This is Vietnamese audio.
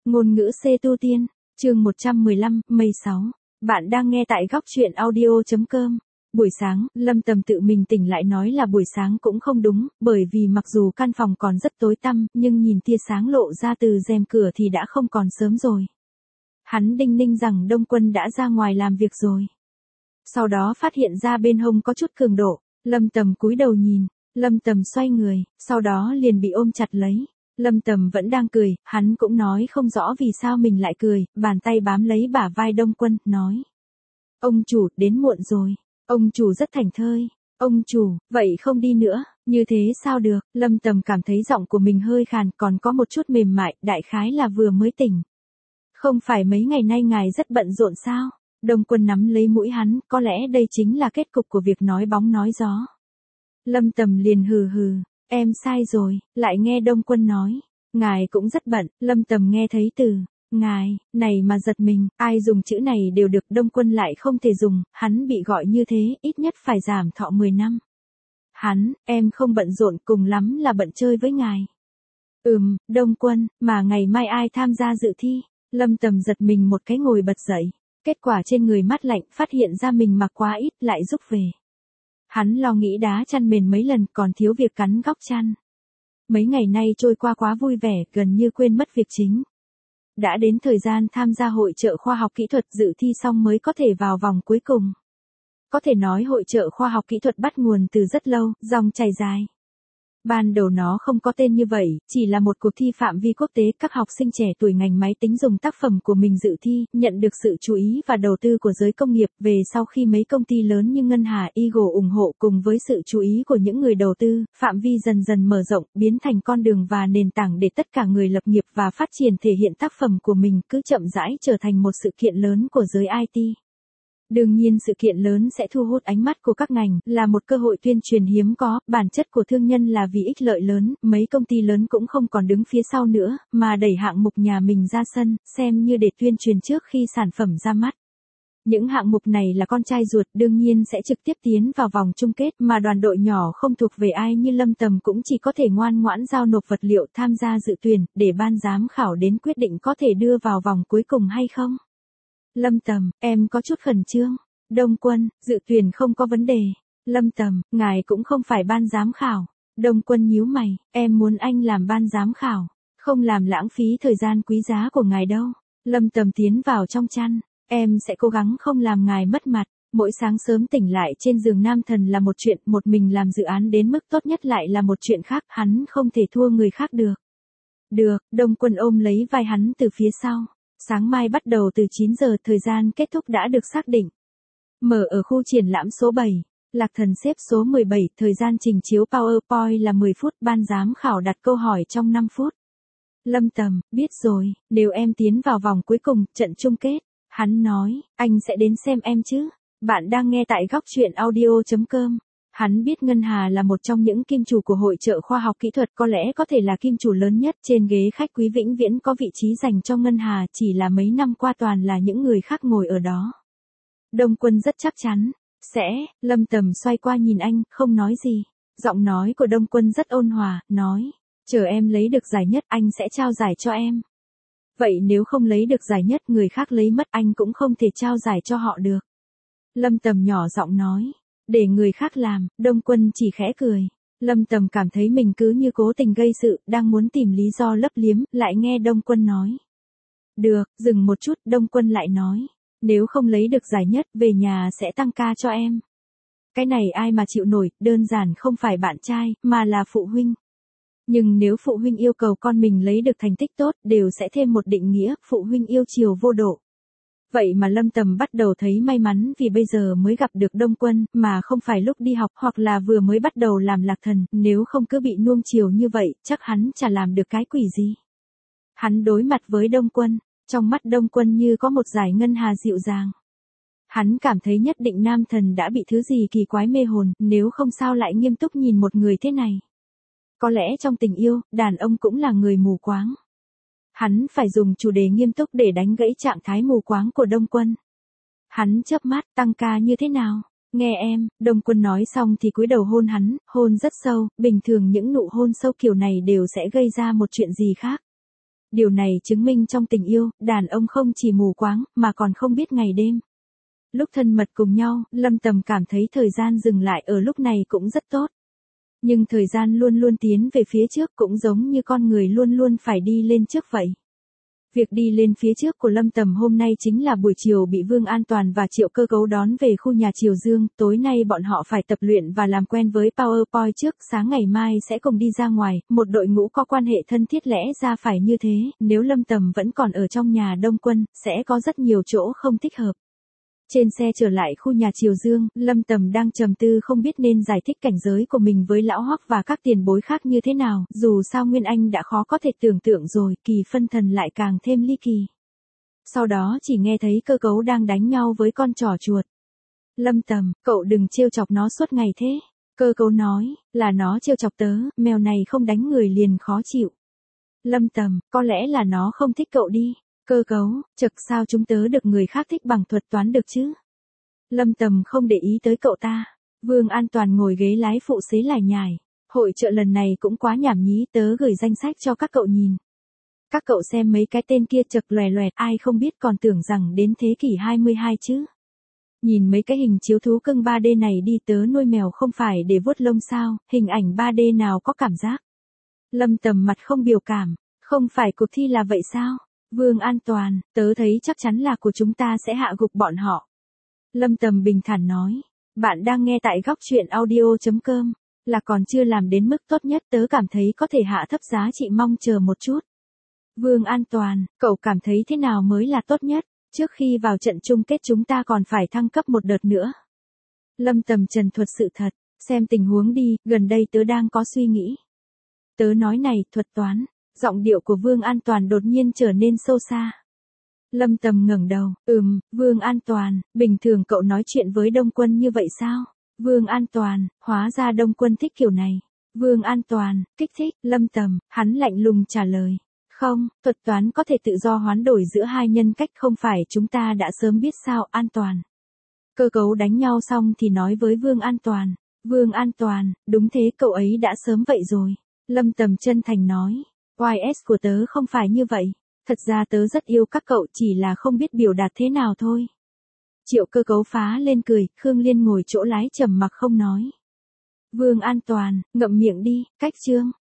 Ngôn ngữ C tu tiên, chương 115, mây 6. Bạn đang nghe tại góc truyện audio.com. Buổi sáng, Lâm Tầm tự mình tỉnh lại nói là buổi sáng cũng không đúng, bởi vì mặc dù căn phòng còn rất tối tăm, nhưng nhìn tia sáng lộ ra từ rèm cửa thì đã không còn sớm rồi. Hắn đinh ninh rằng Đông Quân đã ra ngoài làm việc rồi. Sau đó phát hiện ra bên hông có chút cường độ, Lâm Tầm cúi đầu nhìn, Lâm Tầm xoay người, sau đó liền bị ôm chặt lấy. Lâm Tầm vẫn đang cười, hắn cũng nói không rõ vì sao mình lại cười, bàn tay bám lấy bả vai Đông Quân, nói. Ông chủ, đến muộn rồi. Ông chủ rất thảnh thơi. Ông chủ, vậy không đi nữa, như thế sao được? Lâm Tầm cảm thấy giọng của mình hơi khàn, còn có một chút mềm mại, đại khái là vừa mới tỉnh. Không phải mấy ngày nay ngài rất bận rộn sao? Đông Quân nắm lấy mũi hắn, có lẽ đây chính là kết cục của việc nói bóng nói gió. Lâm Tầm liền hừ hừ. Em sai rồi, lại nghe Đông Quân nói. Ngài cũng rất bận, Lâm Tầm nghe thấy từ ngài, này mà giật mình, ai dùng chữ này đều được, Đông Quân lại không thể dùng, hắn bị gọi như thế, ít nhất phải giảm thọ 10 năm. Hắn, em không bận rộn, cùng lắm là bận chơi với ngài. Đông Quân, mà ngày mai ai tham gia dự thi? Lâm Tầm giật mình một cái ngồi bật dậy, kết quả trên người mát lạnh, phát hiện ra mình mặc quá ít, lại rút về. Hắn lo nghĩ đá chăn mền mấy lần, còn thiếu việc cắn góc chăn. Mấy ngày nay trôi qua quá vui vẻ, gần như quên mất việc chính. Đã đến thời gian tham gia hội chợ khoa học kỹ thuật, dự thi xong mới có thể vào vòng cuối cùng. Có thể nói hội chợ khoa học kỹ thuật bắt nguồn từ rất lâu, dòng chảy dài. Ban đầu nó không có tên như vậy, chỉ là một cuộc thi phạm vi quốc tế, các học sinh trẻ tuổi ngành máy tính dùng tác phẩm của mình dự thi, nhận được sự chú ý và đầu tư của giới công nghiệp. Về sau khi mấy công ty lớn như Ngân Hà, Eagle ủng hộ cùng với sự chú ý của những người đầu tư, phạm vi dần dần mở rộng, biến thành con đường và nền tảng để tất cả người lập nghiệp và phát triển thể hiện tác phẩm của mình, cứ chậm rãi trở thành một sự kiện lớn của giới IT. Đương nhiên sự kiện lớn sẽ thu hút ánh mắt của các ngành, là một cơ hội tuyên truyền hiếm có, bản chất của thương nhân là vì ích lợi lớn, mấy công ty lớn cũng không còn đứng phía sau nữa, mà đẩy hạng mục nhà mình ra sân, xem như để tuyên truyền trước khi sản phẩm ra mắt. Những hạng mục này là con trai ruột, đương nhiên sẽ trực tiếp tiến vào vòng chung kết, mà đoàn đội nhỏ không thuộc về ai như Lâm Tầm cũng chỉ có thể ngoan ngoãn giao nộp vật liệu tham gia dự tuyển, để ban giám khảo đến quyết định có thể đưa vào vòng cuối cùng hay không. Lâm Tầm, em có chút khẩn trương. Đông Quân, dự tuyển không có vấn đề. Lâm Tầm, ngài cũng không phải ban giám khảo. Đông Quân nhíu mày, em muốn anh làm ban giám khảo, không làm lãng phí thời gian quý giá của ngài đâu. Lâm Tầm tiến vào trong chăn, em sẽ cố gắng không làm ngài mất mặt. Mỗi sáng sớm tỉnh lại trên giường nam thần là một chuyện, một mình làm dự án đến mức tốt nhất lại là một chuyện khác, hắn không thể thua người khác được. Được, Đông Quân ôm lấy vai hắn từ phía sau. Sáng mai bắt đầu từ 9 giờ, thời gian kết thúc đã được xác định. Mở ở khu triển lãm số 7, Lạc Thần xếp số 17, thời gian trình chiếu PowerPoint là 10 phút, ban giám khảo đặt câu hỏi trong 5 phút. Lâm Tầm, biết rồi, nếu em tiến vào vòng cuối cùng, trận chung kết, hắn nói, anh sẽ đến xem em chứ. Bạn đang nghe tại góc truyện audio.com. Hắn biết Ngân Hà là một trong những kim chủ của hội chợ khoa học kỹ thuật, có lẽ có thể là kim chủ lớn nhất, trên ghế khách quý vĩnh viễn có vị trí dành cho Ngân Hà, chỉ là mấy năm qua toàn là những người khác ngồi ở đó. Đông Quân rất chắc chắn, Lâm Tầm xoay qua nhìn anh, không nói gì. Giọng nói của Đông Quân rất ôn hòa, nói, chờ em lấy được giải nhất anh sẽ trao giải cho em. Vậy nếu không lấy được giải nhất, người khác lấy mất, anh cũng không thể trao giải cho họ được. Lâm Tầm nhỏ giọng nói. Để người khác làm, Đông Quân chỉ khẽ cười. Lâm Tầm cảm thấy mình cứ như cố tình gây sự, đang muốn tìm lý do lấp liếm, lại nghe Đông Quân nói. Được, dừng một chút, Đông Quân lại nói. Nếu không lấy được giải nhất, về nhà sẽ tăng ca cho em. Cái này ai mà chịu nổi, đơn giản không phải bạn trai, mà là phụ huynh. Nhưng nếu phụ huynh yêu cầu con mình lấy được thành tích tốt, đều sẽ thêm một định nghĩa, phụ huynh yêu chiều vô độ. Vậy mà Lâm Tầm bắt đầu thấy may mắn vì bây giờ mới gặp được Đông Quân, mà không phải lúc đi học hoặc là vừa mới bắt đầu làm Lạc Thần, nếu không cứ bị nuông chiều như vậy, chắc hắn chả làm được cái quỷ gì. Hắn đối mặt với Đông Quân, trong mắt Đông Quân như có một dải ngân hà dịu dàng. Hắn cảm thấy nhất định nam thần đã bị thứ gì kỳ quái mê hồn, nếu không sao lại nghiêm túc nhìn một người thế này. Có lẽ trong tình yêu, đàn ông cũng là người mù quáng. Hắn phải dùng chủ đề nghiêm túc để đánh gãy trạng thái mù quáng của Đông Quân. Hắn chớp mắt, tăng ca như thế nào? Nghe em, Đông Quân nói xong thì cúi đầu hôn hắn, hôn rất sâu, bình thường những nụ hôn sâu kiểu này đều sẽ gây ra một chuyện gì khác. Điều này chứng minh trong tình yêu, đàn ông không chỉ mù quáng, mà còn không biết ngày đêm. Lúc thân mật cùng nhau, Lâm Tầm cảm thấy thời gian dừng lại ở lúc này cũng rất tốt. Nhưng thời gian luôn luôn tiến về phía trước cũng giống như con người luôn luôn phải đi lên trước vậy. Việc đi lên phía trước của Lâm Tầm hôm nay chính là buổi chiều bị Vương An Toàn và Triệu Cơ Cấu đón về khu nhà Triều Dương, tối nay bọn họ phải tập luyện và làm quen với PowerPoint trước, sáng ngày mai sẽ cùng đi ra ngoài, một đội ngũ có quan hệ thân thiết lẽ ra phải như thế, nếu Lâm Tầm vẫn còn ở trong nhà Đông Quân, sẽ có rất nhiều chỗ không thích hợp. Trên xe trở lại khu nhà Triều Dương, Lâm Tầm đang trầm tư không biết nên giải thích cảnh giới của mình với Lão Hoắc và các tiền bối khác như thế nào, dù sao Nguyên Anh đã khó có thể tưởng tượng rồi, Kỳ Phân Thần lại càng thêm ly kỳ. Sau đó chỉ nghe thấy Cơ Cấu đang đánh nhau với con trỏ chuột. Lâm Tầm, cậu đừng trêu chọc nó suốt ngày thế. Cơ Cấu nói, là nó trêu chọc tớ, mèo này không đánh người liền khó chịu. Lâm Tầm, có lẽ là nó không thích cậu đi. Cơ Cấu, chật sao chúng tớ được người khác thích bằng thuật toán được chứ? Lâm Tầm không để ý tới cậu ta. Vương An Toàn ngồi ghế lái phụ xế lải nhải. Hội chợ lần này cũng quá nhảm nhí, tớ gửi danh sách cho các cậu nhìn. Các cậu xem mấy cái tên kia chật lòe loẹt, ai không biết còn tưởng rằng đến thế kỷ 22 chứ. Nhìn mấy cái hình chiếu thú cưng 3D này đi, tớ nuôi mèo không phải để vuốt lông sao, hình ảnh 3D nào có cảm giác. Lâm Tầm mặt không biểu cảm, không phải cuộc thi là vậy sao? Vương An Toàn, tớ thấy chắc chắn là của chúng ta sẽ hạ gục bọn họ. Lâm Tầm bình thản nói, bạn đang nghe tại góc truyện audio.com, là còn chưa làm đến mức tốt nhất, tớ cảm thấy có thể hạ thấp giá trị, mong chờ một chút. Vương An Toàn, cậu cảm thấy thế nào mới là tốt nhất, trước khi vào trận chung kết chúng ta còn phải thăng cấp một đợt nữa. Lâm Tầm trần thuật sự thật, xem tình huống đi, gần đây tớ đang có suy nghĩ. Tớ nói này, thuật toán. Giọng điệu của Vương An Toàn đột nhiên trở nên sâu xa. Lâm Tầm ngẩng đầu, Vương An Toàn, bình thường cậu nói chuyện với Đông Quân như vậy sao? Vương An Toàn, hóa ra Đông Quân thích kiểu này. Vương An Toàn, kích thích, Lâm Tầm, hắn lạnh lùng trả lời. Không, thuật toán có thể tự do hoán đổi giữa hai nhân cách, không phải chúng ta đã sớm biết sao? An Toàn. Cơ Cấu đánh nhau xong thì nói với Vương An Toàn. Vương An Toàn, đúng thế, cậu ấy đã sớm vậy rồi. Lâm Tầm chân thành nói. YS của tớ không phải như vậy. Thật ra tớ rất yêu các cậu, chỉ là không biết biểu đạt thế nào thôi. Triệu Cơ Cấu phá lên cười, Khương Liên ngồi chỗ lái trầm mặc không nói. Vương An Toàn, ngậm miệng đi, cách chương.